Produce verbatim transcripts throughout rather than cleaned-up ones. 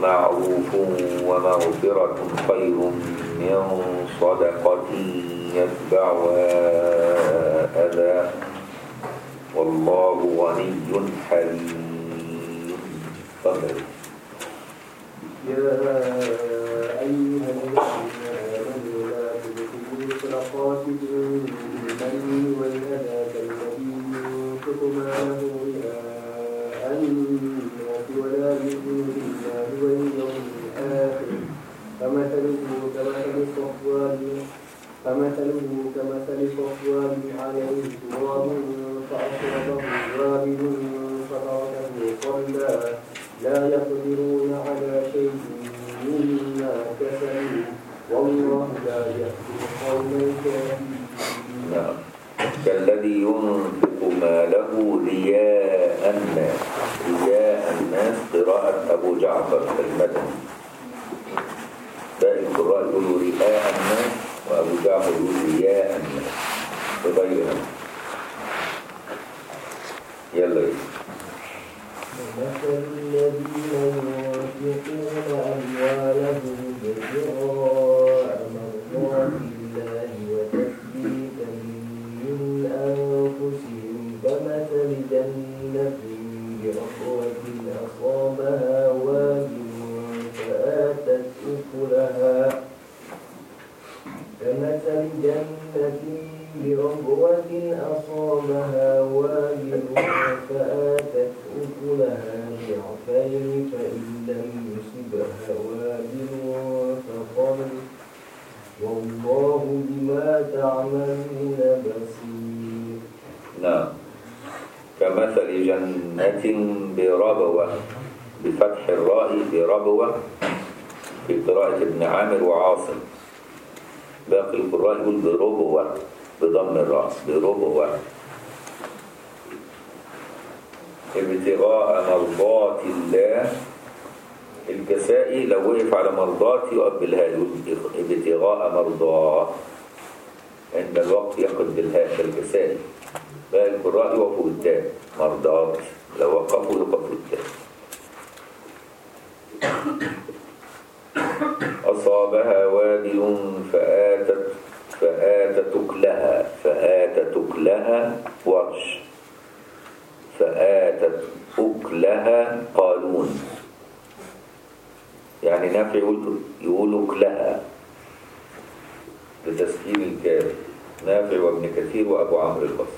معروف ومغفرة خير من صدقة يتبعها أذى والله غني حليم. تفضل. يا أيها الذين آمنوا لا تبطلوا صدقاتكم بالمن والأذى كالذي ينفق ماله رئاء الناس ولا يؤمن بالله واليوم الآخر فمثله كمثل صفوان فمثله كمثل صفوان عليه تراب فأصابه وابل فتركه صلى لا يقدرون على شيء مما كسبوا والله لا يهدي القوم الكافرين. نعم. كالذي ينفق ماله رياء الناس. رياء الناس قراءة أبو جعفر المدني. باقي القراء يقولوا رياء الناس وأبو جعفر يقول رياء الناس بغيرها. يلا يلا. مثل الذين ينفقون أموالهم ابتغاء مرضات الله وتثبيتا من أنفسهم كمثل جنة بربوة أصابها وابل فآتت أكلها كمثل جنة بربوة أصابها وابل فآتت أكلها ضعفين فإن لم يصبها وابل فطل والله بما تعملون بصير. نعم. كمثل جنة بربوة بفتح الراء بربوة في قراءة ابن عامر وعاصم. باقي القراء يقول بربوة بضم الراء بربوة. ابتغاء مرضات الله. الكسائي لو وقف على مرضات يقف بالهاء يقول ابتغاء مرضاه عند الوقت يقف بالهاء الكسائي. باقي القراء يقفوا بالتاء مرضات لو وقفوا يقفوا بالتاء. أصابها وابل فآتت فآتت أكلها فآتت أكلها ورش فآتت أكلها قالون يعني نافع يقول يقول أكلها بتسكين الكاف نافع وابن كثير وأبو عمرو البصري.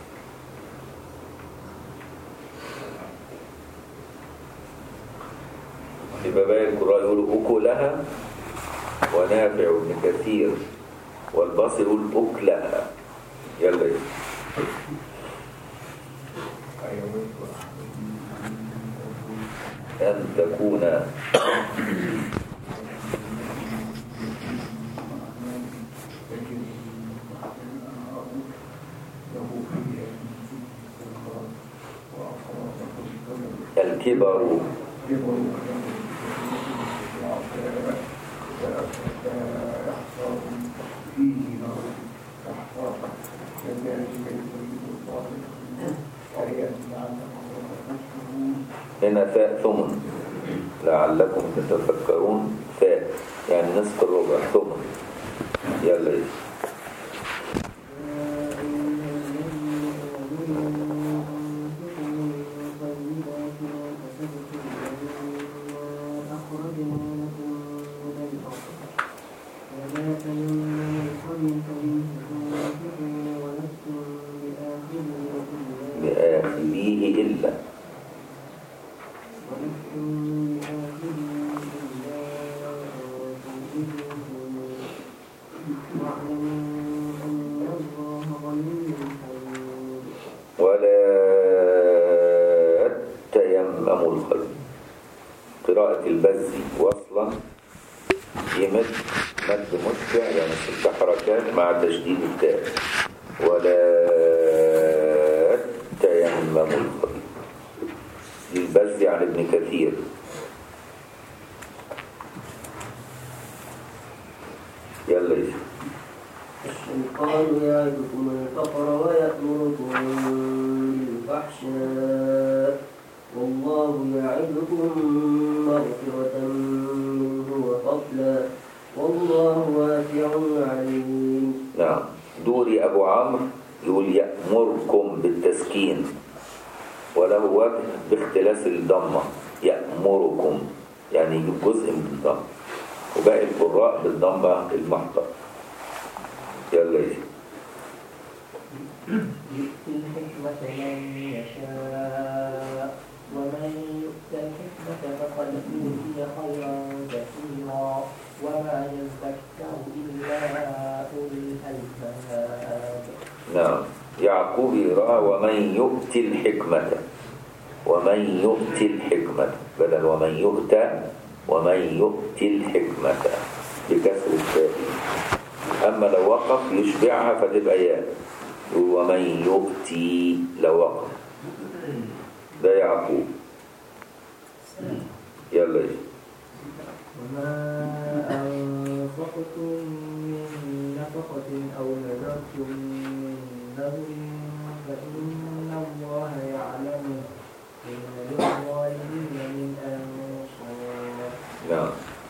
يبقى باقي القراء يقولوا أكلها ونافع وابن كثير والبصري يقول أكلها. يلا يلا. أن تكون الكبر هنا فاء ثمن لعلكم تتفكرون فاء يعني نصف الربع ثمن. يلا يلا. بآخذيه إلا ولا تيمموا الخير. قراءة البزي وصلا يمد مد متبع يعني ست حركات مع تشديد التاء. ولا تيمموا الخير. البزي عن ابن كثير. يلا يا الشيطان يعدكم الفقر ويأمركم بالفحشاء والله يعدكم مغفرة والله واسع عليم. نعم. دوري أبو عمرو يقول يأمركم بالتسكين، وله وجه باختلاس الضمة، يأمركم يعني يجيب جزء من الضمة، وباقي القراء بالضمة المحضة. يلا يجي. يؤتي الحكمة من يشاء ومن يؤت الحكمة فقد أوتي خيرا كثيرا وما يذكر إلا أولي الألباب. نعم. يعقوب يقرأ ومن يؤتي الحكمة، ومن يؤتي الحكمة بدل ومن يؤتى، ومن يؤتي الحكمة بكسر التاء. أما لو وقف يشبعها فتبقى ياء، ومن يؤتي لو وقف. ده يعقوب. يلا يجي. وما أنفقتم من نفقة أو نذرتم من نذر فإن الله يعلمه إن للظالمين من أنصار. نعم.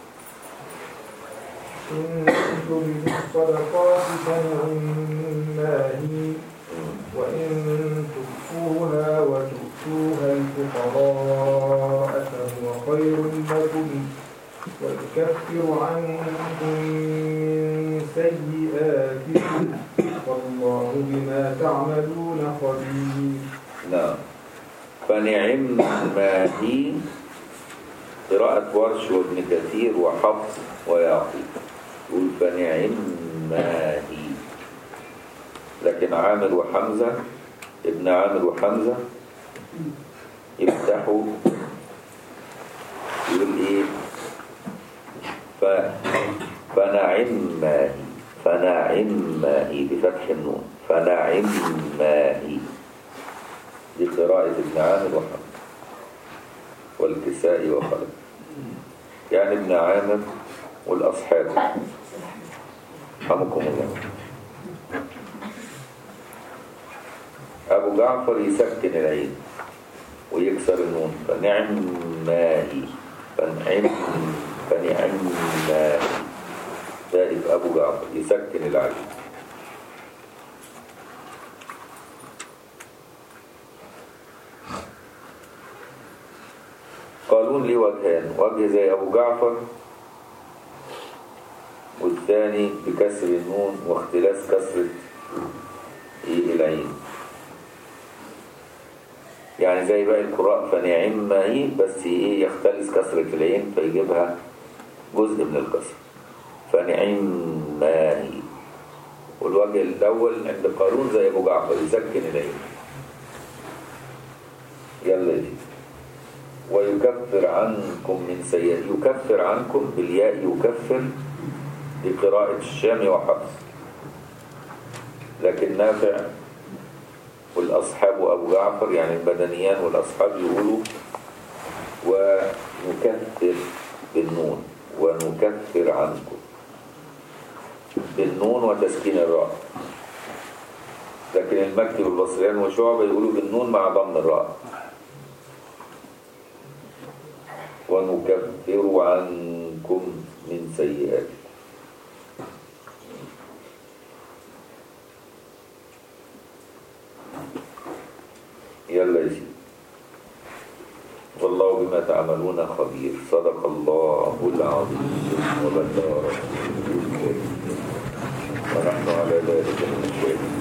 إن تبدوا الصدقات فنعما هي وإن تخفوها وتؤتوها الفقراء فهو خير لكم ويكفر عنكم من سيئاتكم والله بما تعملون خبير. نعم. فنعم ما هي قراءة ورش وابن كثير وحفص ويعقوب، يقول فنعم ما هي. لكن عامر وحمزة ابن عامر وحمزة يفتحوا يقول ايه ف... فنعم ما هي، فنعم ما هي بفتح النون، فنعم ما هي. دي قراءة ابن عامر وحمزة والكسائي وخلف، يعني ابن عامر والأصحاب رحمكم الله. أبو جعفر يسكن العين ويكسر النون، فنعم ما هي، فنعم فنعم ما هي. ذلك أبو جعفر يسكن العين. قالون لي وجهان، وجه زي أبو جعفر والثاني بكسر النون واختلاس كسرة العين، يعني زي باقي القراء فنعم ما هي، بس ايه يختلس كسرة العين فيجيبها جزء من الكسر، فنعم ما هي. والوجه الأول عند قارون زي أبو جعفر يسكن العين. يلا يجي. ويكفر عنكم من سيئات، يكفر عنكم بالياء يكفر بقراءة الشام وحفص، لكن نافع والأصحاب وأبو جعفر يعني البدنيان والأصحاب يقولوا ونكفر بالنون، ونكفر عنكم بالنون وتسكين الراء، لكن المكي والبصريان وشعبة يقولوا بالنون مع ضم الراء. ونكفر عنكم من سيئاتكم. يلا يا سيدي. والله بما تعملون خبير. صدق الله العظيم وبلغ رسوله الكريم ونحن على ذلك من الشاهدين.